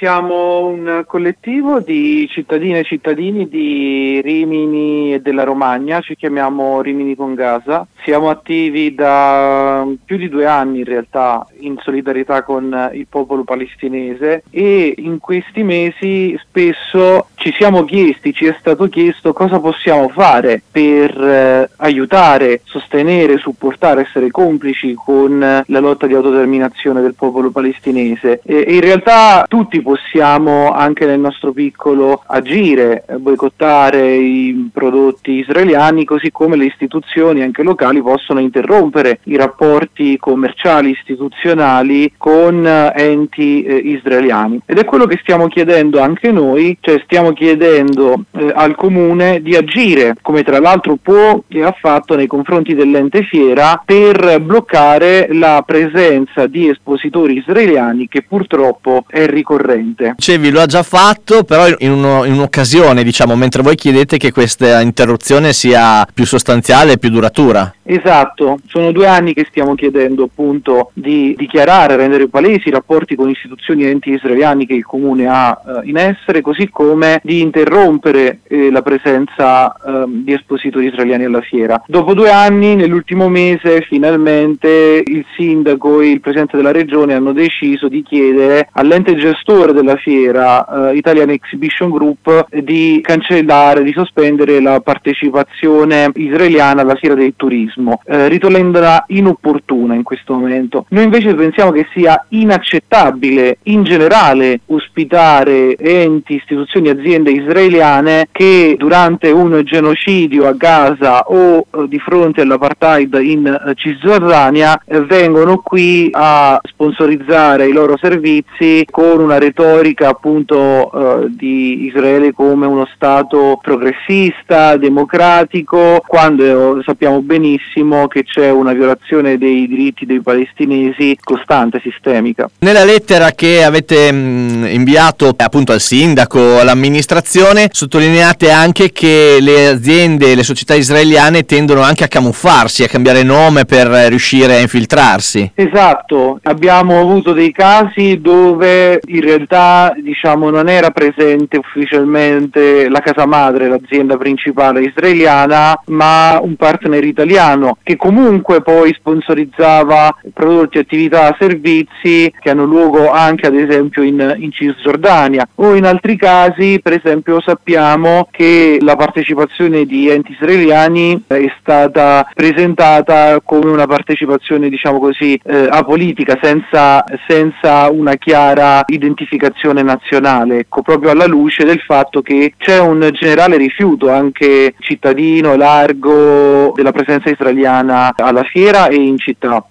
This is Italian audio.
Siamo un collettivo di cittadine e cittadini di Rimini e della Romagna, ci chiamiamo Rimini con Gaza. Siamo attivi da più di 2 anni in realtà in solidarietà con il popolo palestinese e in questi mesi spesso ci è stato chiesto cosa possiamo fare per aiutare, sostenere, supportare, essere complici con la lotta di autodeterminazione del popolo palestinese. E in realtà tutti possiamo anche nel nostro piccolo agire, boicottare i prodotti israeliani, così come le istituzioni anche locali possono interrompere i rapporti commerciali istituzionali con enti israeliani. Ed è quello che stiamo chiedendo anche noi, cioè stiamo chiedendo al comune di agire, come tra l'altro può e ha fatto nei confronti dell'ente Fiera, per bloccare la presenza di espositori israeliani che purtroppo è ricorrente. Dicevi, lo ha già fatto, però in un'occasione, mentre voi chiedete che questa interruzione sia più sostanziale e più duratura. Esatto, sono 2 anni che stiamo chiedendo appunto di dichiarare, rendere palesi i rapporti con istituzioni e enti israeliani che il comune ha in essere, così come di interrompere la presenza di espositori israeliani alla fiera. Dopo 2 anni, nell'ultimo mese, finalmente il sindaco e il presidente della regione hanno deciso di chiedere all'ente gestore della fiera, Italian Exhibition Group, di cancellare, di sospendere la partecipazione israeliana alla fiera del turismo, ritenendola inopportuna in questo momento. Noi invece pensiamo che sia inaccettabile in generale ospitare enti, istituzioni, aziende israeliane che durante un genocidio a Gaza o di fronte all'apartheid in Cisgiordania vengono qui a sponsorizzare i loro servizi con una retorica appunto di Israele come uno stato progressista, democratico, quando sappiamo benissimo che c'è una violazione dei diritti dei palestinesi costante, sistemica. Nella lettera che avete inviato appunto al sindaco, all'amministrazione, sottolineate anche che le aziende e le società israeliane tendono anche a camuffarsi, a cambiare nome per riuscire a infiltrarsi. Esatto, abbiamo avuto dei casi dove in realtà non era presente ufficialmente la casa madre, l'azienda principale israeliana, ma un partner italiano che comunque poi sponsorizzava prodotti, attività, servizi che hanno luogo anche ad esempio in Cisgiordania, o in altri casi per esempio sappiamo che la partecipazione di enti israeliani è stata presentata come una partecipazione apolitica, senza una chiara identificazione nazionale, proprio alla luce del fatto che c'è un generale rifiuto anche cittadino largo della presenza israeliana alla fiera e in città.